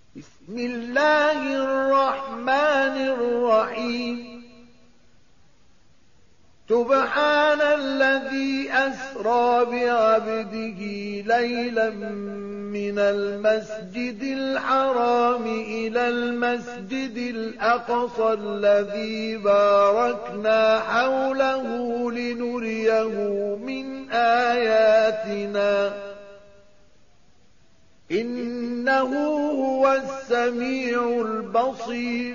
بسم الله الرحمن الرحيم سبحان الذي أسرى بعبده ليلا من المسجد الحرام إلى المسجد الأقصى الذي باركنا حوله لنريه من آياتنا إنه هو السميع البصير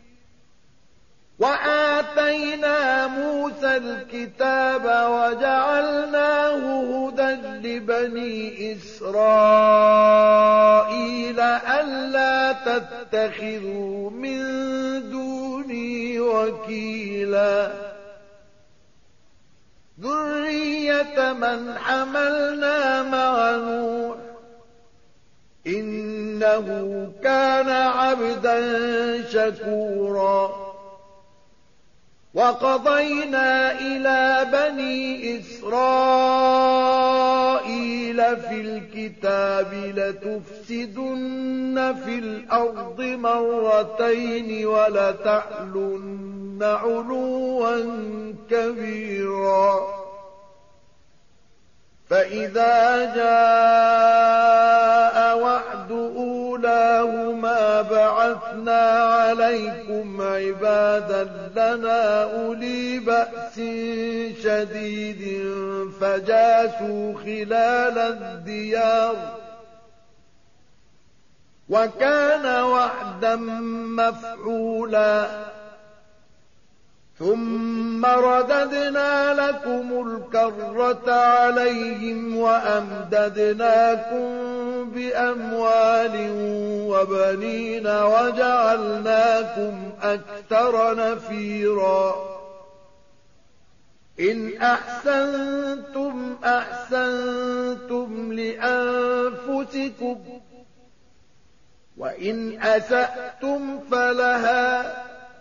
وآتينا موسى الكتاب وجعلناه هدى لبني إسرائيل ألا تتخذوا من دوني وكيلا ذرية من حملنا مع نوح إنه كان عبدا شكورا وقضينا إلى بني إسرائيل في الكتاب لتفسدن في الأرض مرتين ولتعلن علوا كبيرا فإذا جاء وعد أولاهما بعثنا عليكم عبادا لنا أولي بأس شديد فجاسوا خلال الديار وكان وعدا مفعولا ثم رددنا لكم الكرة عليهم وأمددناكم بأموال وبنين وجعلناكم أكثر نفيرا إن أحسنتم أحسنتم لأنفسكم وإن أسأتم فلها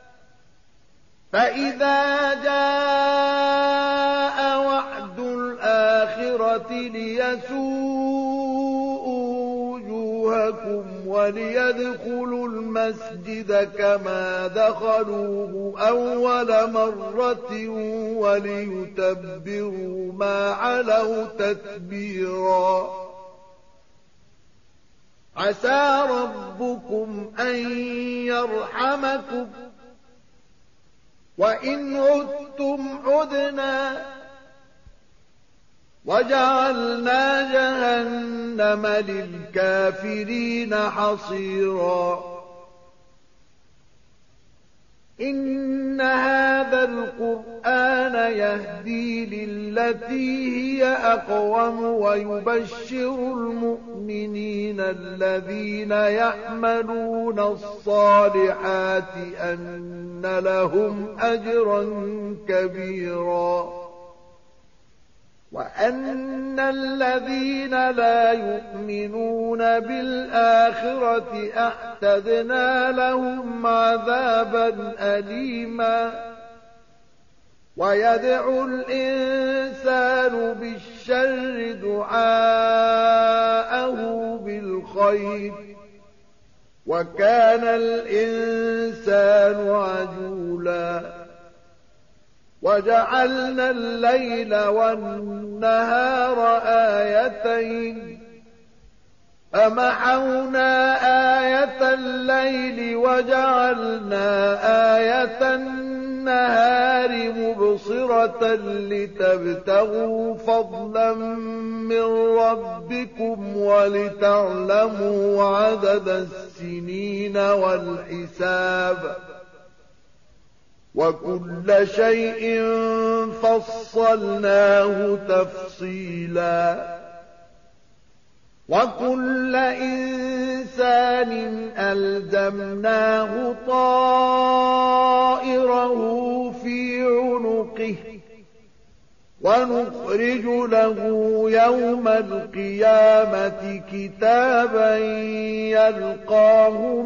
فإذا جاء وعد الآخرة ليسوءوا وجوهكم وليدخلوا المسجد كما دخلوه أول مرة وليتبروا ما علوا تتبيرا عسى ربكم أن يرحمكم وإن عدتم عدنا وجعلنا جهنم للكافرين حصيرا إن هذا القرآن يهدي للتي هي أقوم ويبشر المؤمنين الذين يعملون الصالحات أن لهم أجرا كبيرا وأن الذين لا يؤمنون بالآخرة أعتدنا لهم عذابا أليما ويدعو الإنسان بالشر دعاءه بالخير وكان الإنسان عجولا وجعلنا الليل والنهار آيتين فمحونا آية الليل وجعلنا آية النهار مبصرة لتبتغوا فضلا من ربكم ولتعلموا عدد السنين والحساب وكل شيء فصلناه تفصيلا وكل إنسان ألزمناه طائره في عنقه ونخرج له يوم القيامة كتابا يلقاه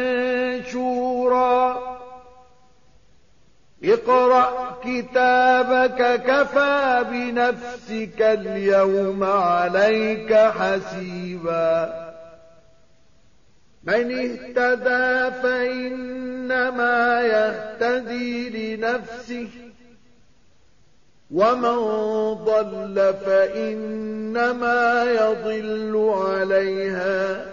منشورا اقرأ كتابك كفى بنفسك اليوم عليك حسيبا من اهتدى فإنما يهتدي لنفسه ومن ضل فإنما يضل عليها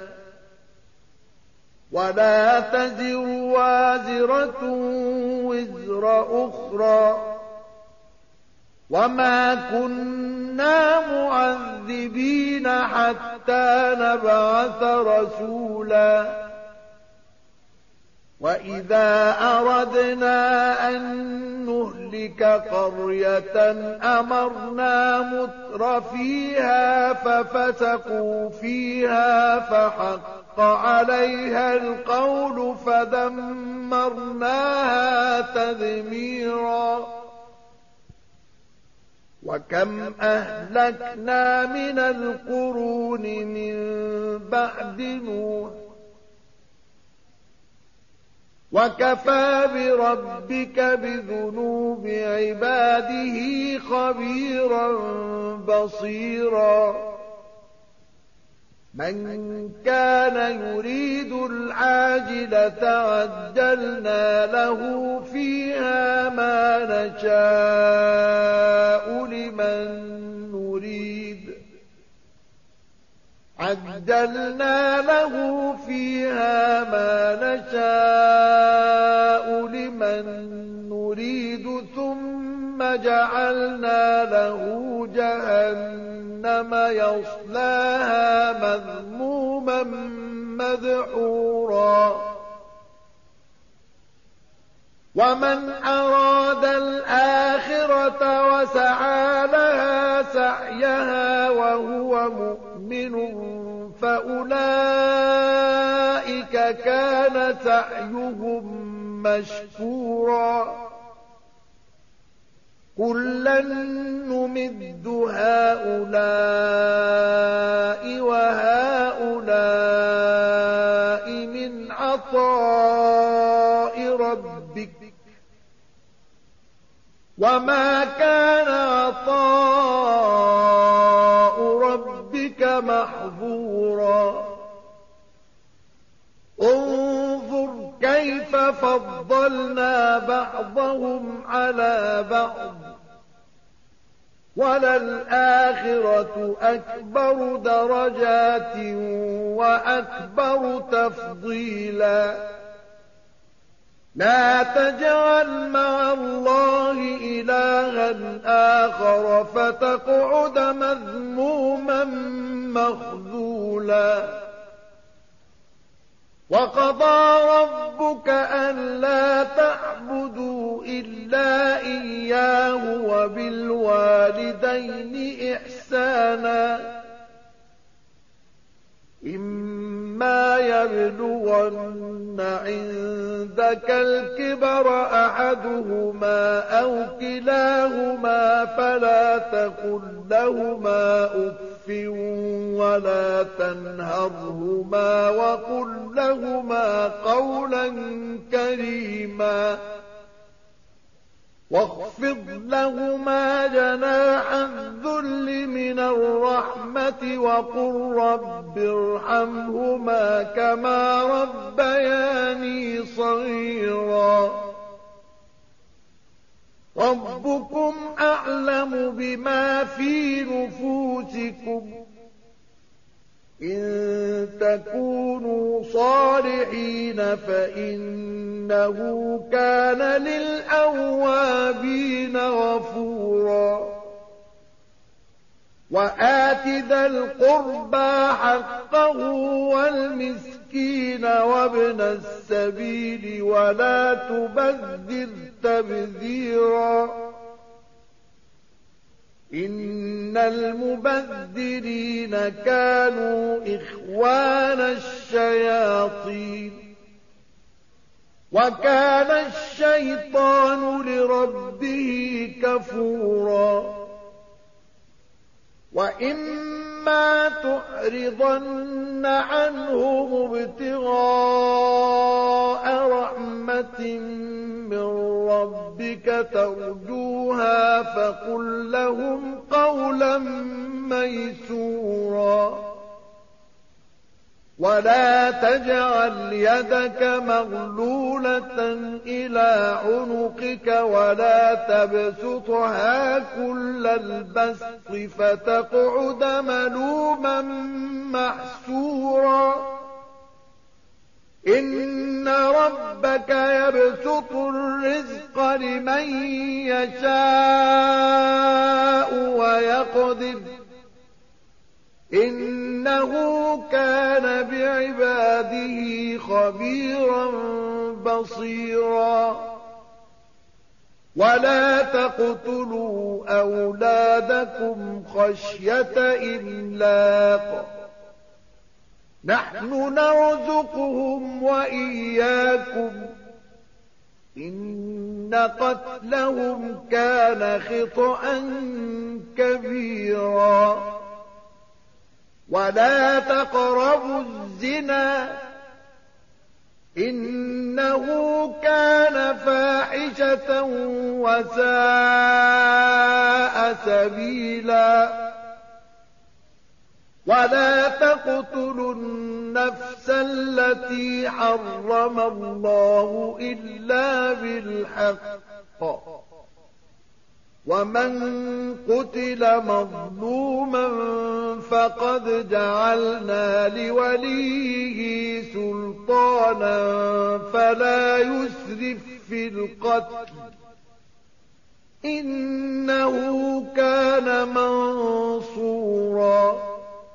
ولا تزر وازرة وزر أخرى وما كنا معذبين حتى نبعث رسولا وإذا أردنا أن نهلك قرية أمرنا متر فيها ففسقوا فيها فحق عليها القول فدمرناها تدميرا وكم أهلكنا من القرون من بعد نوح وكفى بربك بذنوب عباده خبيرا بصيرا من كان يريد العاجلة عجلنا له فيها ما نشاء لمن نريد عجلنا له فيها ما نشاء لمن نريد ثم جعلنا له جهنم يصلاها مذموما مدحورا ومن أراد الآخرة وسعى لها سعيها وهو مؤمن فأولئك كان سعيهم مشكورا كلا نمد هؤلاء وهؤلاء من عطاء ربك وما كان عطاء ربك محظورا انظر كيف فضلنا بعضهم على بعض وللآخرة أكبر درجات وأكبر تفضيلا لا تجعل مع الله إلها آخر فتقعد مذموما مخذولا وقضى ربك ألا تعبدوا إلا إياه وبالوالدين إحسانا إما يبلغن عندك الكبر أحدهما أو كلاهما فلا تقل لهما أف ولا تنهرهما وقل لهما قولا كريما واخفض لهما جناح الذل من الرحمة وقل رب ارحمهما كما ربياني صغيرا ربكم أعلم بما في نفوسكم إن تكونوا صالحين فإنه كان للأوابين غفورا وآت ذا القربى حقه والمسكين وابن السبيل ولا تبذر تبذيرا إن المبذرين كانوا إخوان الشياطين وكان الشيطان لربه كفورا وإما تعرضن عنهم ابتغاء رحمة من ربك ترجوها فقل لهم قولا ميسورا ولا تجعل يدك مغلولة إلى عنقك ولا تبسطها كل البسط فتقعد ملوما محسورا إن ربك يبسط الرزق لمن يشاء ويقدر إنه كان بعباده خبيرا بصيرا ولا تقتلوا أولادكم خشية إملاق نحن نرزقهم وإياكم إن قتلهم كان خطأ كبيرا ولا تقربوا الزنا إنه كان فاحشة وساء سبيلا ولا تقتلوا النفس التي حرم الله إلا بالحق ومن قتل مظلوما فقد جعلنا لوليه سلطانا فلا يسرف في القتل إنه كان منصورا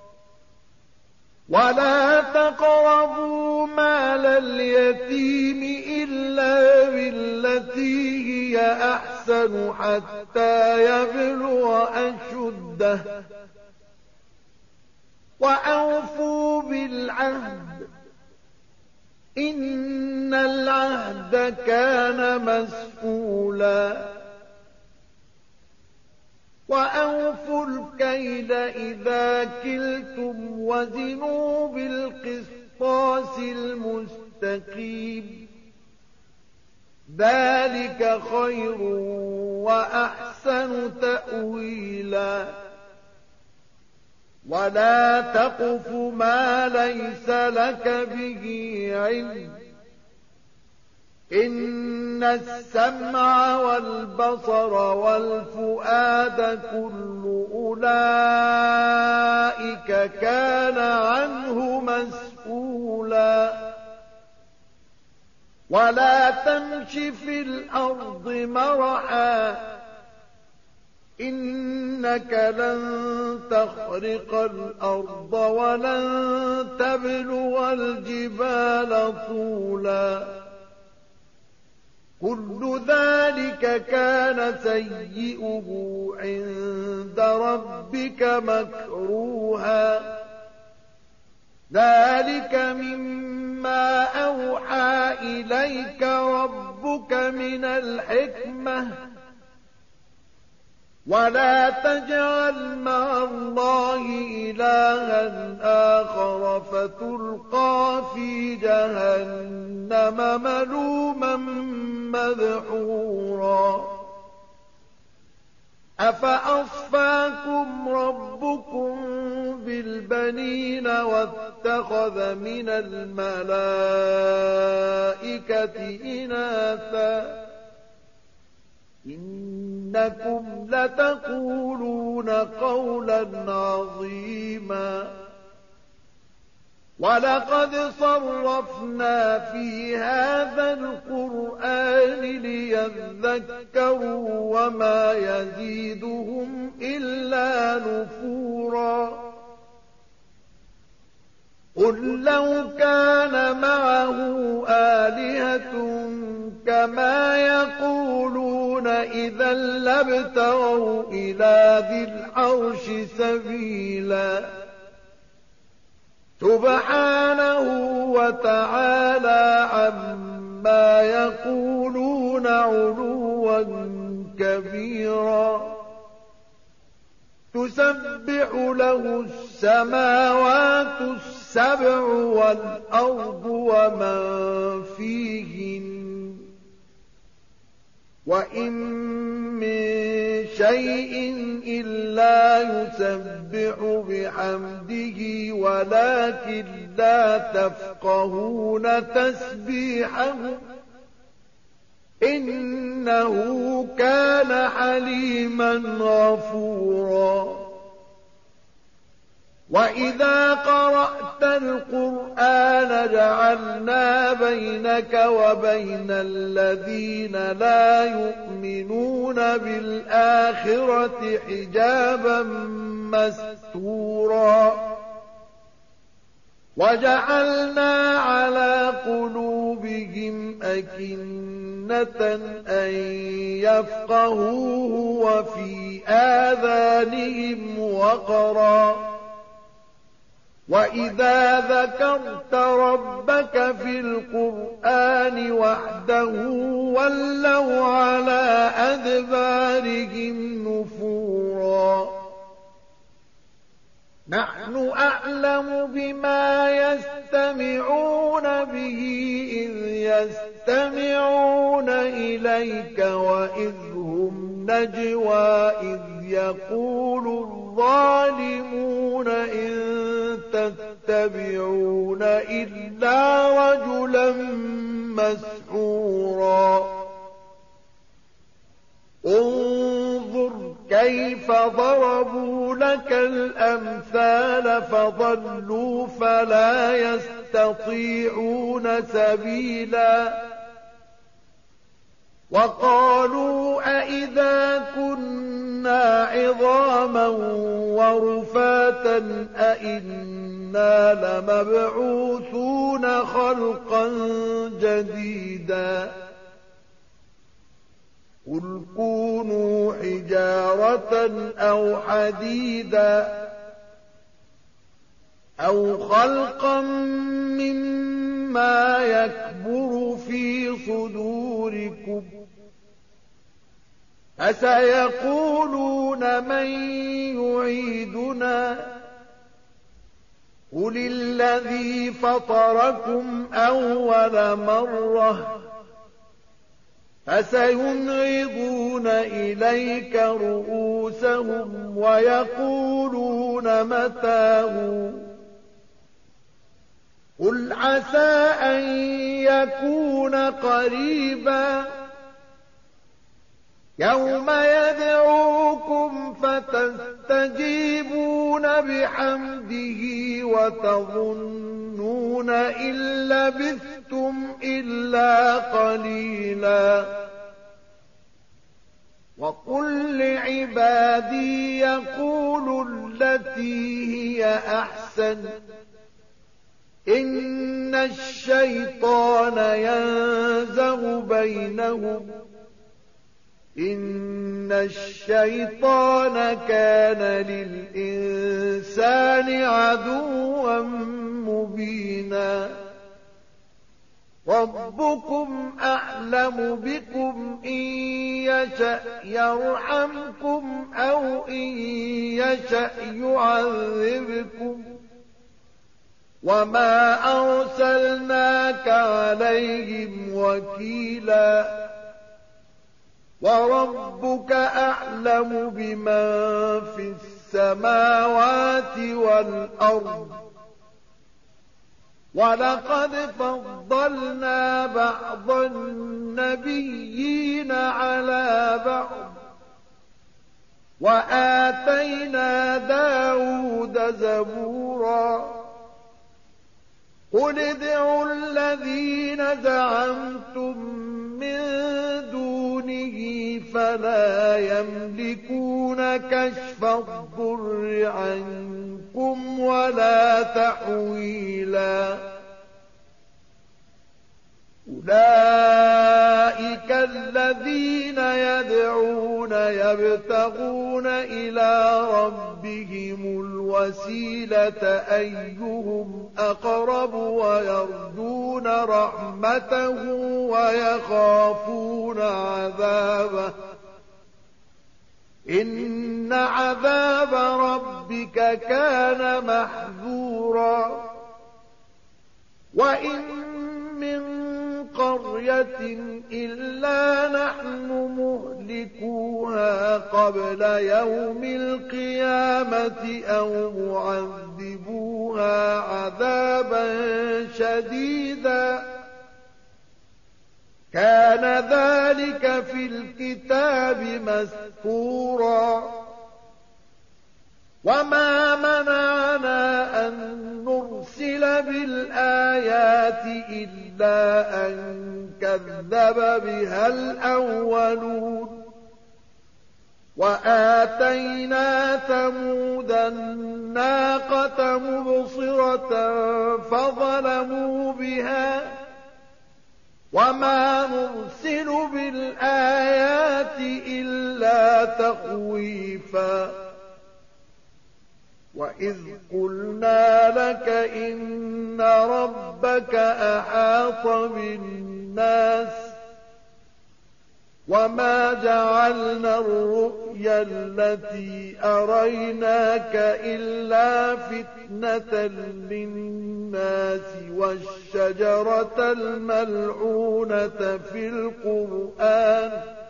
ولا تقربوا مال اليتيم إلا بالتي هي أحسن حتى يبلغ أشده وأوفوا بالعهد إن العهد كان مسئولا وأوفوا الكيل إذا كلتم وزنوا بالقسطاس المستقيم ذلك خير وأحسن تأويلا ولا تقف ما ليس لك به علم إن السمع والبصر والفؤاد كل أولئك كان عنه مسؤولا ولا تمش في الأرض مرحا إنك لن تخرق الأرض ولن تبلغ الجبال طولا كل ذلك كان سيئه عند ربك مكروها ذلك مما أوحى إليك ربك من الحكمة ولا تجعل مع الله إلها آخر فتلقى في جهنم ملوما مدحورا أفأصفاكم ربكم بالبنين واتخذ من الملائكة إناثا إنكم لتقولون قولا عظيما ولقد صرفنا في هذا القرآن ليذكروا وما يزيدهم إلا نفورا قل لو كان معه آلهة كما يقولون إذا لابتغوا إلى ذي العرش سبيلا سبحانه وتعالى عما يقولون علوا كبيرا تسبح له السماوات السبع والأرض ومن فيهن وإن من شيء إلا يسبح بحمده ولكن لا تفقهون تسبيحهم إنه كان حليما غفورا وإذا قرأت القرآن جعلنا بينك وبين الذين لا يؤمنون بالآخرة حجابا مستورا وجعلنا على قلوبهم أكنة أن يفقهوه وفي آذانهم وقرا وإذا ذكرت ربك في القرآن وحده ولوا على أدبارهم نفورا نحن أعلم بما يستمعون به إذ يستمعون إليك وإذ هم نجوى إذ يقول الظالمون إن تتبعون إلا رجلا مسحورا انظر كيف ضربوا لك الأمثال فضلوا فلا يستطيعون سبيلا وقالوا أئذا كنا عظاما ورفاتا أئنا لمبعوثون خلقا جديدا قل كونوا حجارة أو حديدا أو خلقا مما يكبر في صدوركم فسيقولون من يعيدنا قل الذي فطركم أول مرة فسينغضون إليك رؤوسهم ويقولون متاه قل عسى أن يكون قريبا يوم يدعوكم فتستجيبون بحمده وتظنون إن لبثتم إلا قليلا وقل لعبادي يقولوا التي هي أحسن إن الشيطان ينزغ بينهم إن الشيطان كان للإنسان عدوا مبينا ربكم أعلم بكم إن يشأ يرحمكم أو إن يشأ يعذبكم وما أرسلناك عليهم وكيلا وربك أعلم بمن في السماوات والأرض ولقد فضلنا بعض النبيين على بعض وآتينا داود زبورا قل ادعوا الذين زعمتم من دونه فلا يملكون كشف الضر عنكم ولا تحويلا أولئك الذين يدعون يبتغون إلى ربهم الوسيلة أيهم أقرب ويرجون رحمته ويخافون عذابه إن عذاب ربك كان محذورا وإن من قرية إلا نحن مهلكوها قبل يوم القيامة أو معذبوها عذابا شديدا كان ذلك في الكتاب مسطورا وما منعنا أن نرسل بالآيات إلا أن كذب بها الأولون وآتينا ثمود الناقة مبصرة فظلموا بها وما نرسل بالآيات إلا تخويفا وإذ قلنا لك إن ربك أحاط بالناس وما جعلنا الرؤيا التي أريناك إلا فتنة للناس والشجرة الملعونة في القرآن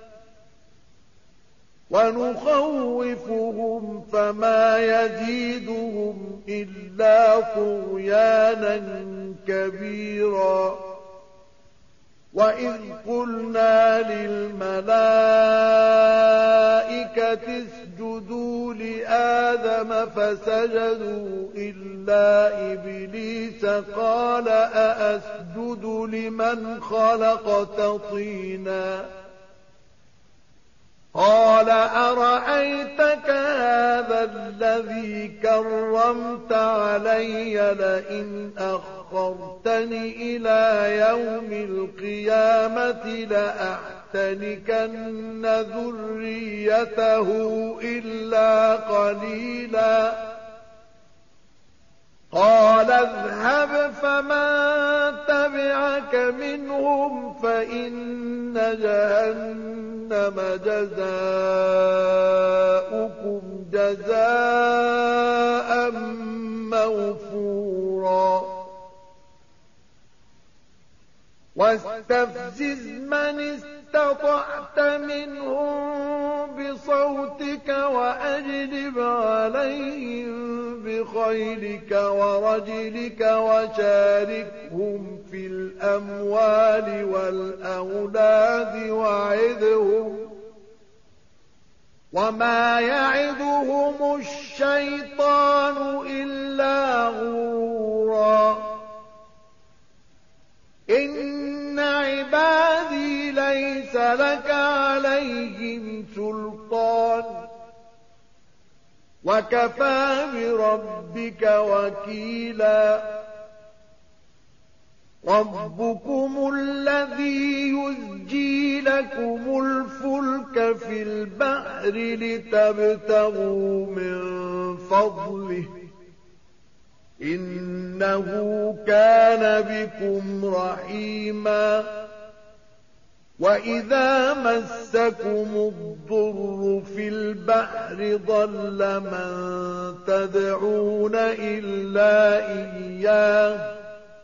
ونخوفهم فما يزيدهم إلا طغيانا كبيرا وإذ قلنا للملائكة اسجدوا لآدم فسجدوا إلا إبليس قال أأسجد لمن خلقت طينا قال أرأيتك هذا الذي كرمت علي لئن أخرتني إلى يوم القيامة لأحتنكن ذريته إلا قليلا قال اذهب فمن تبعك منهم فإن جهنم جزاؤكم جزاء موفورا واستفزز من استطعت منهم بصوتك وأجلب عليهم بخيلك ورجلك وشاركهم في الأموال والأولاد وعدهم وما يعدهم الشيطان إلا غرورا إن عبادي ليس لك عليهم سلطان وكفى بربك وكيلا ربكم الذي يزجي لكم الفلك في البحر لتبتغوا من فضله إنه كان بكم رحيما وإذا مسكم الضر في البحر ضل من تدعون إلا إياه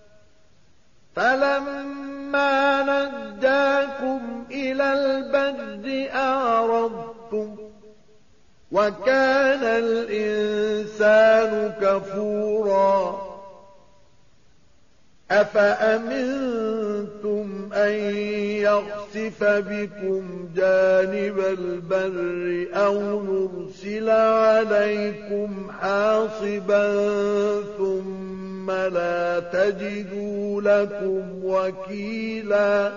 فلما نجاكم إلى البر أعرضتم وكان الإنسان كفورا أفأمنتم أن يخسف بكم جانب البر أو نرسل عليكم حاصبا ثم لا تجدوا لكم وكيلا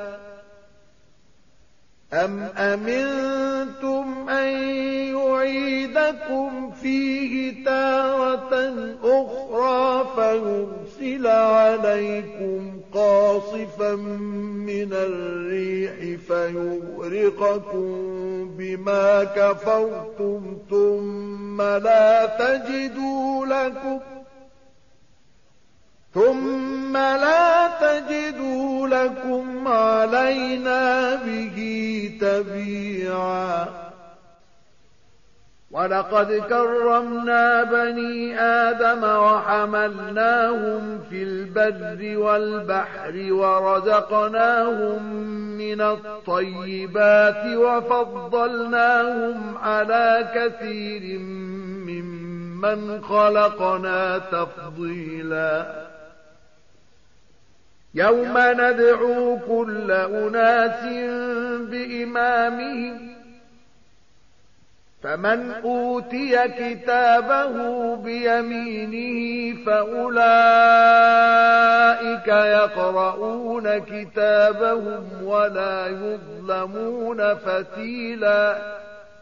أم أمنتم أن يعيدكم فيه تارة أخرى فيرسل عليكم قاصفا من الريح فيغرقكم بما كفرتم ثم لا تجدوا لكم علينا به تبيعا ولقد كرمنا بني آدم وحملناهم في البر والبحر ورزقناهم من الطيبات وفضلناهم على كثير ممن خلقنا تفضيلا يوم ندعو كل أناس بإمامهم فمن أوتي كتابه بيمينه فأولئك يقرؤون كتابهم ولا يظلمون فتيلا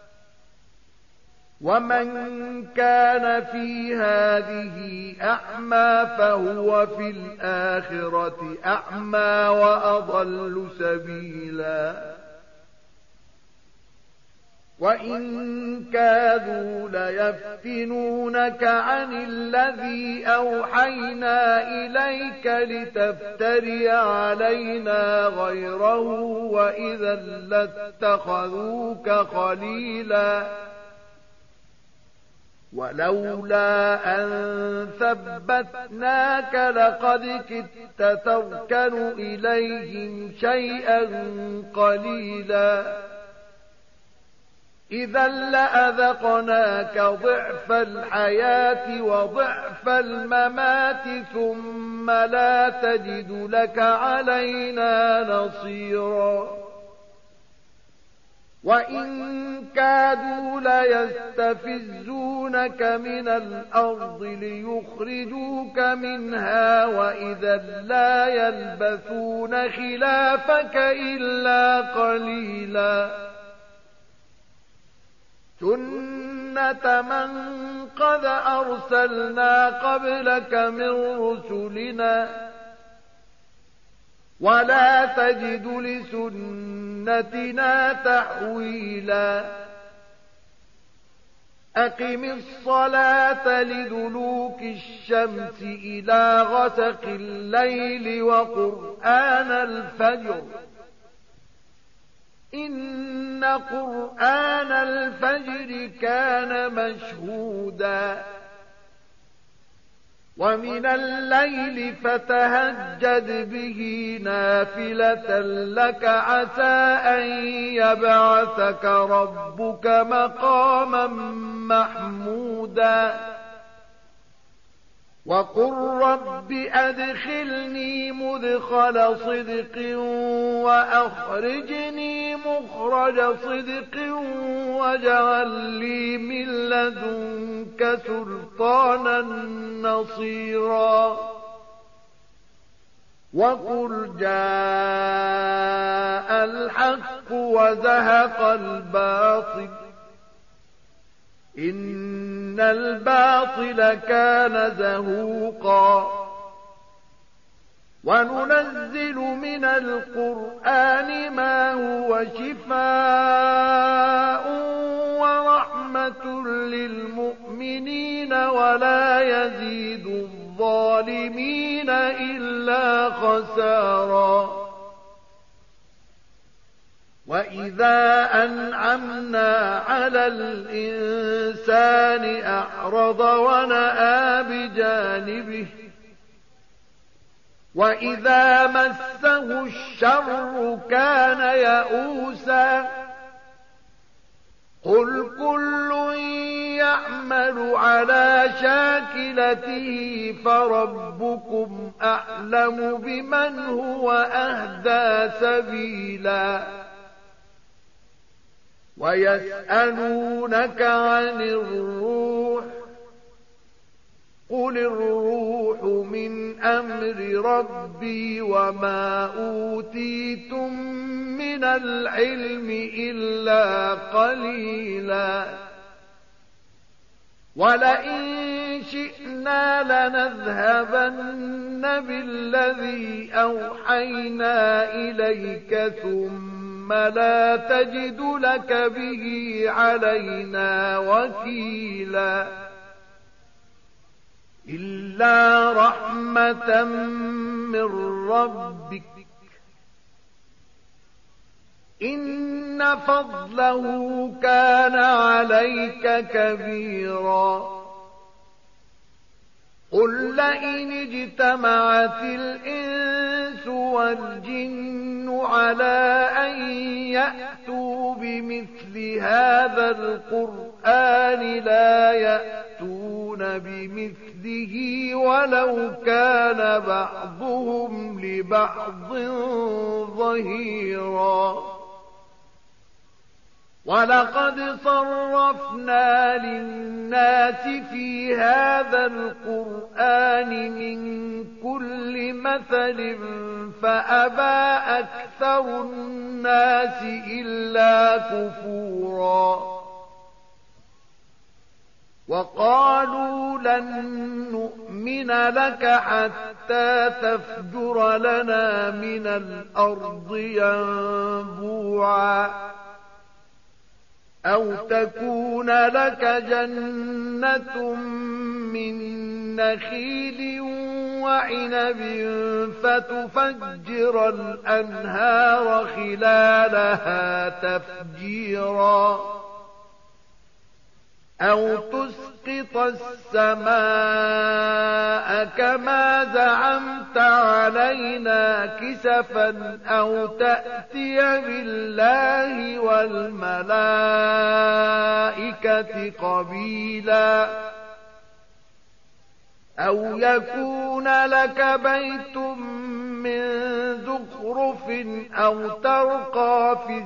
ومن كان في هذه أعمى فهو في الآخرة أعمى وأضل سبيلا وإن كادوا ليفتنونك عن الذي أوحينا إليك لتفتري علينا غيره وإذا لاتخذوك خليلا ولولا أن ثبتناك لقد كدت تركن إليهم شيئا قليلا إذا لأذقناك ضعف الحياة وضعف الممات ثم لا تجد لك علينا نصيرا وإن كادوا ليستفزونك من الأرض ليخرجوك منها وإذا لا يلبثون خلافك إلا قليلا سنة من قد أرسلنا قبلك من رسلنا ولا تجد لسنتنا تحويلا أقم الصلاة لدلوك الشمس إلى غسق الليل وقرآن الفجر إن قرآن الفجر كان مشهودا ومن الليل فتهجد به نافلة لك عسى أن يبعثك ربك مقاما محمودا وقل رب أدخلني مدخل صدق وأخرجني مخرج صدق واجعل لي من لدنك سلطانا نصيرا وقل جاء الحق وزهق الباطل إن الباطل كان زهوقا وننزل من القرآن ما هو شفاء ورحمة للمؤمنين ولا يزيد الظالمين إلا خسارا وإذا أنعمنا على الإنسان أعرض ونأى بجانبه وإذا مسه الشر كان يئوسا قل كل يعمل على شاكلته فربكم أعلم بمن هو أهدى سبيلا ويسألونك عن الروح قل الروح من أمر ربي وما أوتيتم من العلم إلا قليلا ولئن شئنا لنذهبن بالذي أوحينا إليك ثم لا تجد لك به علينا وكيلا إلا رحمة من ربك إن فضله كان عليك كبيرا قل لئن اجتمعت الإنس والجن على أن يأتوا بمثل هذا القرآن لا يأتون بمثله ولو كان بعضهم لبعض ظهيرا ولقد صرفنا للناس في هذا القرآن من كل مثل فأبى أكثر الناس إلا كفورا وقالوا لن نؤمن لك حتى تفجر لنا من الأرض ينبوعا أو تكون لك جنة من نخيل وعنب فتفجر الأنهار خلالها تفجيرا أو تسقط السماء كما زعمت علينا كسفا أو تأتي بالله والملائكة قبيلا أو يكون لك بيت من زخرف أو ترقى في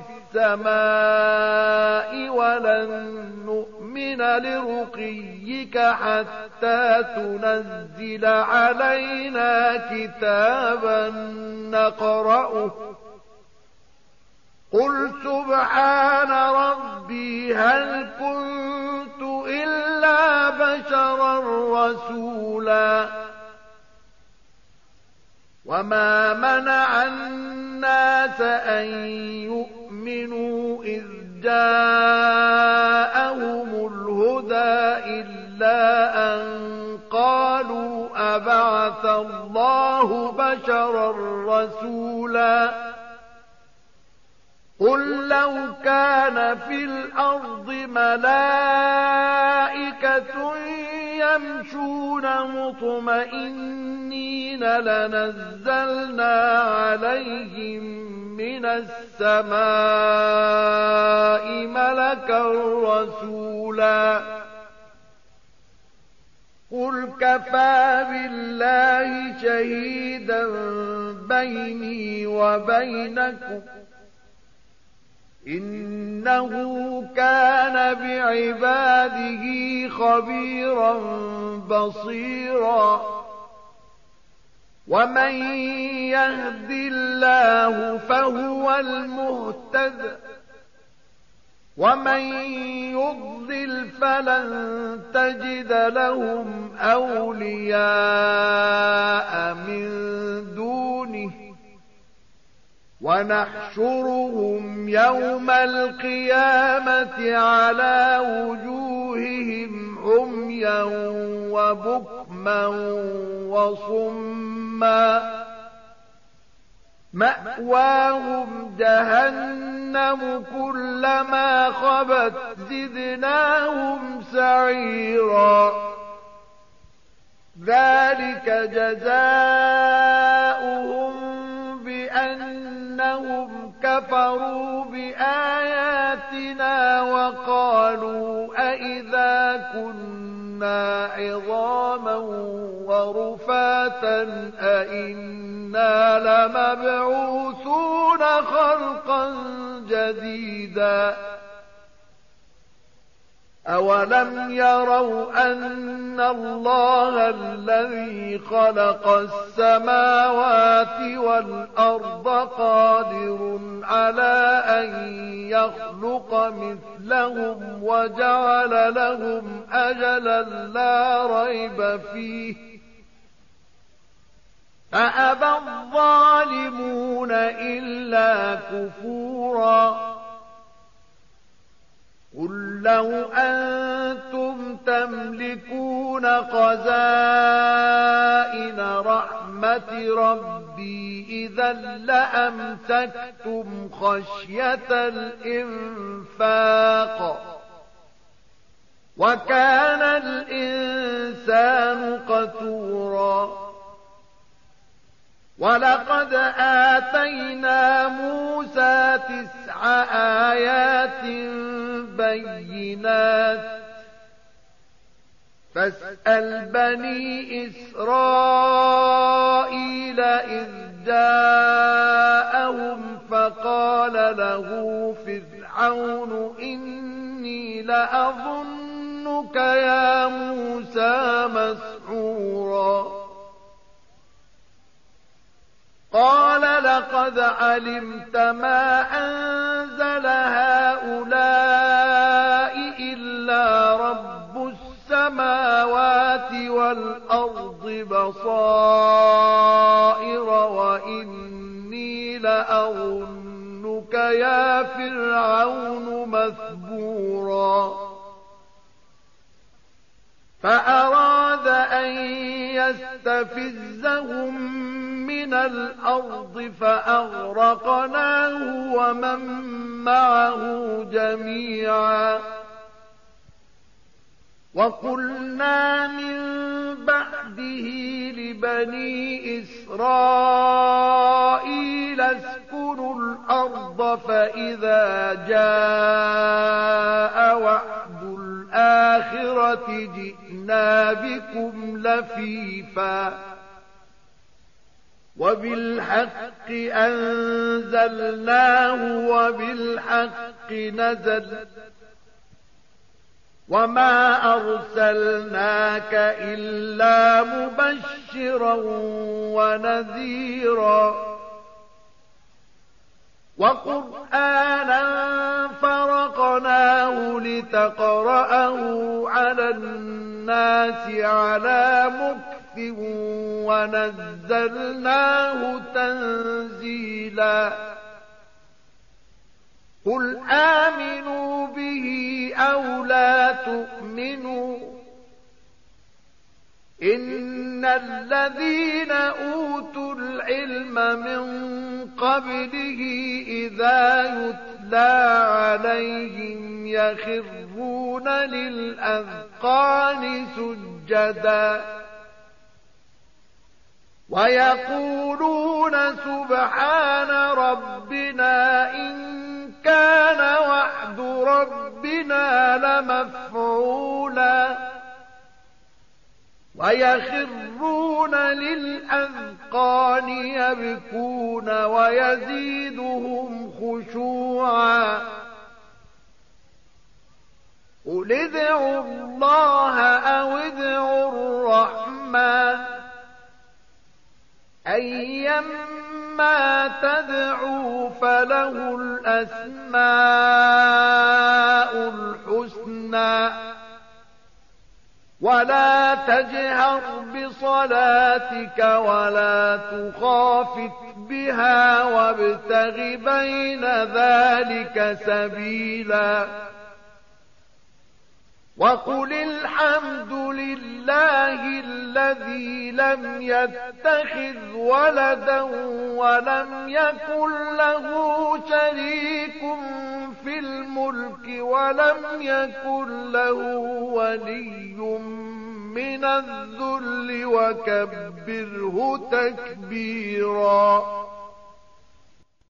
السماء ولن نؤمن لرقيك حتى تنزل علينا كتابا نقرأه قل سبحان ربي هل كنت إلا بشرا رسولا وما منع الناس أن يؤمنوا إذ جاءهم الهدى إلا أن قالوا أبعث الله بشرا رسولا قل لو كان في الأرض ملائكة يمشون مطمئنين لنزلنا عليهم من السماء ملكا رسولا قل كفى بالله شهيدا بيني وبينكم إنه كان بعباده خبيرا بصيرا ومن يهد الله فهو المهتد ومن يضلل فلن تجد لهم أولياء من دونه ونحشرهم يوم القيامة على وجوههم عميا وبكما وصما مأواهم جهنم كلما خبت زدناهم سعيرا ذلك جزاؤهم بأنهم كفروا بآياتنا وقالوا أئذا كنا عظاما ورفاتا أئنا لمبعوثون خلقا جديدا أولم يروا أن الله الذي خلق السماوات والأرض قادر على أن يخلق مثلهم وجعل لهم أجلا لا ريب فيه فأبى الظالمون إلا كفورا قل لو أنتم تملكون خزائن رحمة ربي ربي إذا لأمسكتم خشية الإنفاق وكان الإنسان قتورا ولقد آتينا موسى 9 آيات بينات فاسأل بني إسرائيل إذ جاءهم فقال له فرعون إني لأظنك يا موسى مسحورا قال لقد علمت ما أنزل هؤلاء إلا رب السماوات والأرض بصائر وإني لأظنك يا فرعون مثبورا فأراد أن يستفزهم من الأرض فأغرقناه ومن معه جميعا وقلنا من بعده لبني إسرائيل اسكنوا الأرض فإذا جاء وعد الآخرة جئنا بكم لفيفا وبالحق أنزلناه وبالحق نزل وما أرسلناك إلا مبشرا ونذيرا وقرآنا فرقناه لتقرأه على الناس على مكث ونزلناه تنزيلا قل آمنوا به أو لا تؤمنوا إن الذين أوتوا العلم من قبله إذا يتلى عليهم يخرون للأذقان سجدا ويقولون سبحان ربنا إن كان وعد ربنا لمفعولا ويخرون للأذقان يبكون ويزيدهم خشوعا قل ادعوا الله أو ادعوا الرحمن أيما تدعوا فله الأسماء الحسنى ولا تجهر بصلاتك ولا تخافت بها وابتغ بين ذلك سبيلا وقل الحمد لله الذي لم يتخذ ولدا ولم يكن له شريك في الملك ولم يكن له ولي من الذل وكبره تكبيرا